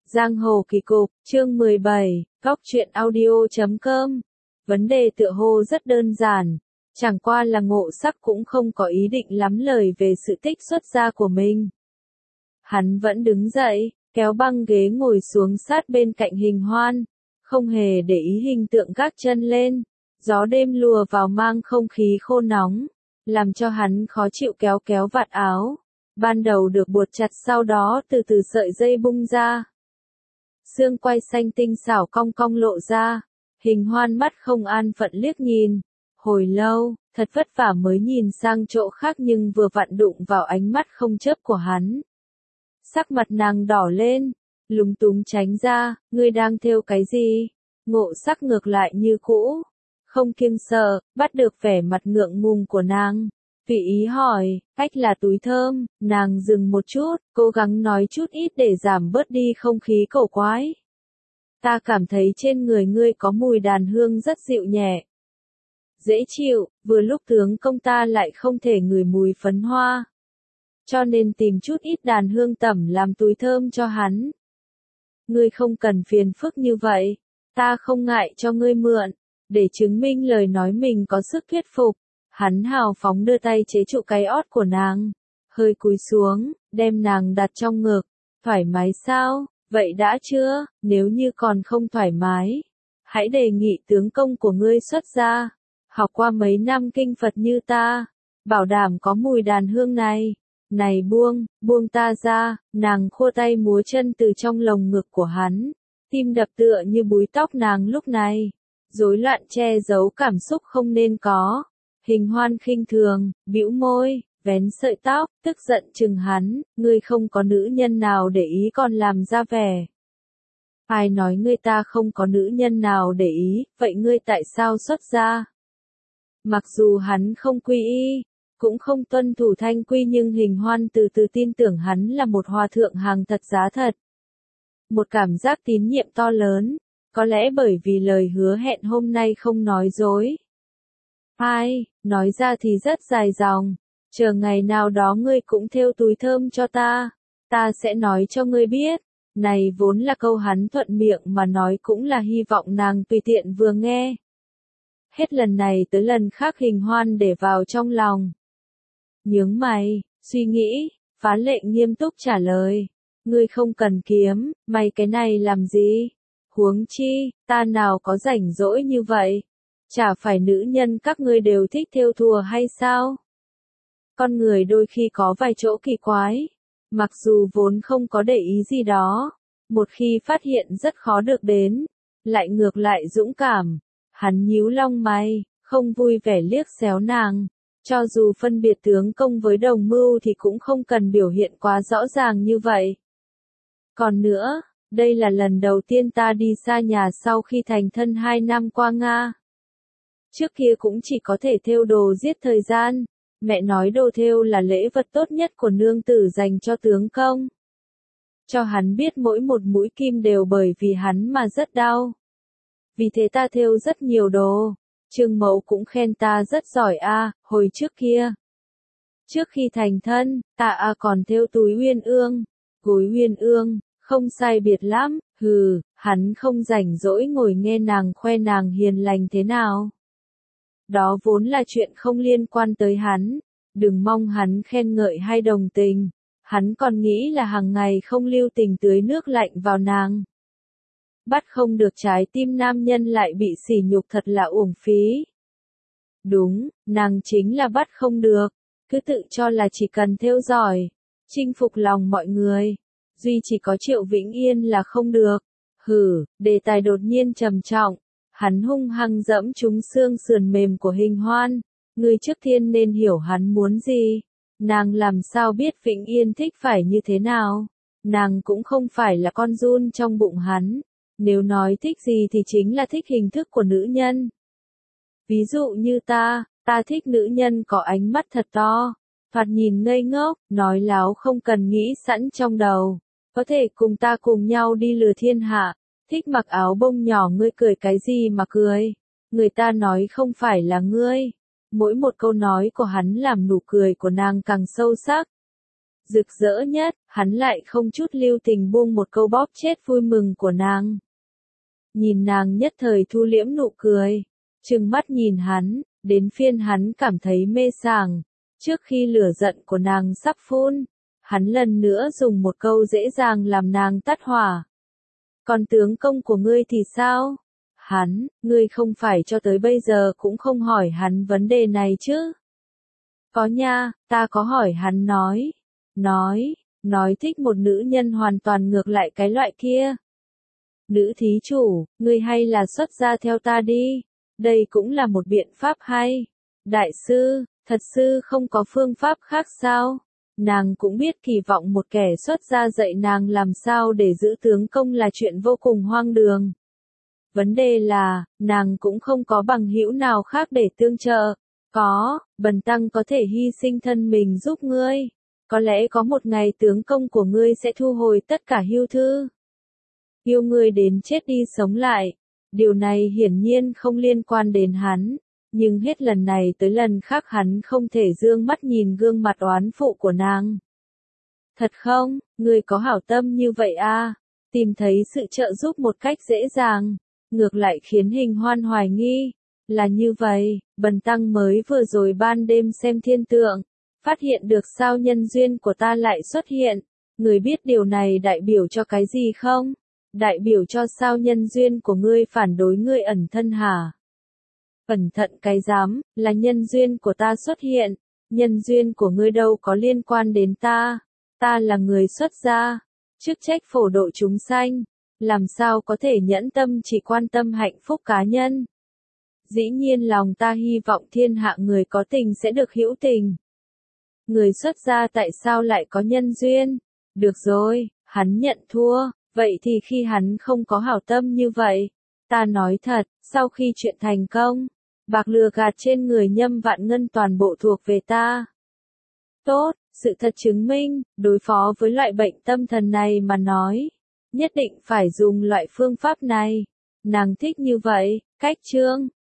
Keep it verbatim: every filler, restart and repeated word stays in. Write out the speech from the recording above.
Giang hồ kỳ cục, chương mười bảy, góc truyện audio chấm com. Vấn đề tựa hồ rất đơn giản, chẳng qua là Ngộ Sắc cũng không có ý định lắm lời về sự tích xuất gia của mình. Hắn vẫn đứng dậy, kéo băng ghế ngồi xuống sát bên cạnh Hình Hoan, không hề để ý hình tượng gác chân lên. Gió đêm lùa vào mang không khí khô nóng, làm cho hắn khó chịu kéo kéo vạt áo. Ban đầu được buộc chặt, sau đó từ từ sợi dây bung ra. Xương quai xanh tinh xảo cong cong lộ ra, Hình Hoan mắt không an phận liếc nhìn. Hồi lâu, thật vất vả mới nhìn sang chỗ khác nhưng vừa vặn đụng vào ánh mắt không chớp của hắn. Sắc mặt nàng đỏ lên, lúng túng tránh ra, ngươi đang thêu cái gì? Ngộ Sắc ngược lại như cũ, không kiêng sợ, bắt được vẻ mặt ngượng ngùng của nàng. Tùy ý hỏi, cách là túi thơm, nàng dừng một chút, cố gắng nói chút ít để giảm bớt đi không khí cổ quái. Ta cảm thấy trên người ngươi có mùi đàn hương rất dịu nhẹ, dễ chịu, vừa lúc tướng công ta lại không thể ngửi mùi phấn hoa. Cho nên tìm chút ít đàn hương tẩm làm túi thơm cho hắn. Ngươi không cần phiền phức như vậy, ta không ngại cho ngươi mượn, để chứng minh lời nói mình có sức thuyết phục. Hắn hào phóng đưa tay chế trụ cái ót của nàng, hơi cúi xuống, đem nàng đặt trong ngực. Thoải mái sao? Vậy đã chưa? Nếu như còn không thoải mái, hãy đề nghị tướng công của ngươi xuất gia, học qua mấy năm kinh Phật như ta, bảo đảm có mùi đàn hương này. Này buông, buông ta ra, nàng khua tay múa chân từ trong lồng ngực của hắn, tim đập tựa như búi tóc nàng lúc này, rối loạn che giấu cảm xúc không nên có. Hình Hoan khinh thường, bĩu môi, vén sợi tóc, tức giận chừng hắn, ngươi không có nữ nhân nào để ý còn làm ra vẻ. Ai nói ngươi ta không có nữ nhân nào để ý, vậy ngươi tại sao xuất gia? Mặc dù hắn không quy y, cũng không tuân thủ thanh quy nhưng Hình Hoan từ từ tin tưởng hắn là một hòa thượng hàng thật giá thật. Một cảm giác tín nhiệm to lớn, có lẽ bởi vì lời hứa hẹn hôm nay không nói dối. Ai, nói ra thì rất dài dòng, chờ ngày nào đó ngươi cũng thêu túi thơm cho ta, ta sẽ nói cho ngươi biết. Này vốn là câu hắn thuận miệng mà nói, cũng là hy vọng nàng tùy tiện vừa nghe. Hết lần này tới lần khác Hình Hoan để vào trong lòng. Nhướng mày, suy nghĩ, phá lệ nghiêm túc trả lời. Ngươi không cần kiếm, mày cái này làm gì? Huống chi, ta nào có rảnh rỗi như vậy? Chả phải nữ nhân các ngươi đều thích thêu thùa hay sao? Con người đôi khi có vài chỗ kỳ quái, mặc dù vốn không có để ý gì đó, một khi phát hiện rất khó được đến, lại ngược lại dũng cảm. Hắn nhíu lông mày, không vui vẻ liếc xéo nàng, cho dù phân biệt tướng công với đồng mưu thì cũng không cần biểu hiện quá rõ ràng như vậy. Còn nữa, đây là lần đầu tiên ta đi xa nhà sau khi thành thân hai năm qua Nga. Trước kia cũng chỉ có thể thêu đồ giết thời gian, mẹ nói đồ thêu là lễ vật tốt nhất của nương tử dành cho tướng công. Cho hắn biết mỗi một mũi kim đều bởi vì hắn mà rất đau. Vì thế ta thêu rất nhiều đồ, Trương Mẫu cũng khen ta rất giỏi a, à, hồi trước kia. Trước khi thành thân, ta a à còn thêu túi uyên ương, gối uyên ương, không sai biệt lắm, hừ, hắn không rảnh rỗi ngồi nghe nàng khoe nàng hiền lành thế nào. Đó vốn là chuyện không liên quan tới hắn, đừng mong hắn khen ngợi hay đồng tình, hắn còn nghĩ là hàng ngày không lưu tình tưới nước lạnh vào nàng. Bắt không được trái tim nam nhân lại bị sỉ nhục thật là uổng phí. Đúng, nàng chính là bắt không được, cứ tự cho là chỉ cần thêu giỏi, chinh phục lòng mọi người, duy chỉ có Triệu Vĩnh Yên là không được. Hử, đề tài đột nhiên trầm trọng. Hắn hung hăng dẫm trúng xương sườn mềm của Hình Hoan. Ngươi trước tiên nên hiểu hắn muốn gì. Nàng làm sao biết Vĩnh Yên thích phải như thế nào. Nàng cũng không phải là con giun trong bụng hắn. Nếu nói thích gì thì chính là thích hình thức của nữ nhân. Ví dụ như ta, ta thích nữ nhân có ánh mắt thật to, thoạt nhìn ngây ngốc, nói láo không cần nghĩ sẵn trong đầu. Có thể cùng ta cùng nhau đi lừa thiên hạ. Thích mặc áo bông nhỏ, ngươi cười cái gì mà cười? Người ta nói không phải là ngươi. Mỗi một câu nói của hắn làm nụ cười của nàng càng sâu sắc. rực rỡ nhất, hắn lại không chút lưu tình buông một câu bóp chết vui mừng của nàng. Nhìn nàng nhất thời thu liễm nụ cười, trừng mắt nhìn hắn, đến phiên hắn cảm thấy mê sảng. Trước khi lửa giận của nàng sắp phun, hắn lần nữa dùng một câu dễ dàng làm nàng tắt hỏa. Còn tướng công của ngươi thì sao? Hắn, ngươi không phải cho tới bây giờ cũng không hỏi hắn vấn đề này chứ? Có nha, ta có hỏi hắn nói. Nói, nói thích một nữ nhân hoàn toàn ngược lại cái loại kia. Nữ thí chủ, ngươi hay là xuất gia theo ta đi. Đây cũng là một biện pháp hay. Đại sư, thật sự không có phương pháp khác sao? Nàng cũng biết kỳ vọng một kẻ xuất gia dạy nàng làm sao để giữ tướng công là chuyện vô cùng hoang đường. Vấn đề là, nàng cũng không có bằng hữu nào khác để tương trợ. Có, bần tăng có thể hy sinh thân mình giúp ngươi. Có lẽ có một ngày tướng công của ngươi sẽ thu hồi tất cả hưu thư. Yêu ngươi đến chết đi sống lại. Điều này hiển nhiên không liên quan đến hắn. Nhưng hết lần này tới lần khác hắn không thể dương mắt nhìn gương mặt oán phụ của nàng. Thật không, ngươi có hảo tâm như vậy à? Tìm thấy sự trợ giúp một cách dễ dàng. Ngược lại khiến Hình Hoan hoài nghi. Là như vậy, bần tăng mới vừa rồi ban đêm xem thiên tượng. Phát hiện được sao nhân duyên của ta lại xuất hiện. Người biết điều này đại biểu cho cái gì không? Đại biểu cho sao nhân duyên của ngươi phản đối ngươi ẩn thân hả? Cẩn thận cái dám, là nhân duyên của ta xuất hiện. Nhân duyên của ngươi đâu có liên quan đến ta. Ta là người xuất gia. Chức trách phổ độ chúng sanh. Làm sao có thể nhẫn tâm chỉ quan tâm hạnh phúc cá nhân? Dĩ nhiên lòng ta hy vọng thiên hạ người có tình sẽ được hữu tình. Người xuất gia tại sao lại có nhân duyên? Được rồi, hắn nhận thua. Vậy thì khi hắn không có hảo tâm như vậy, ta nói thật, sau khi chuyện thành công, bạc lừa gạt trên người Nhâm Vạn Ngân toàn bộ thuộc về ta. Tốt, sự thật chứng minh, đối phó với loại bệnh tâm thần này mà nói, nhất định phải dùng loại phương pháp này. Nàng thích như vậy, cách chương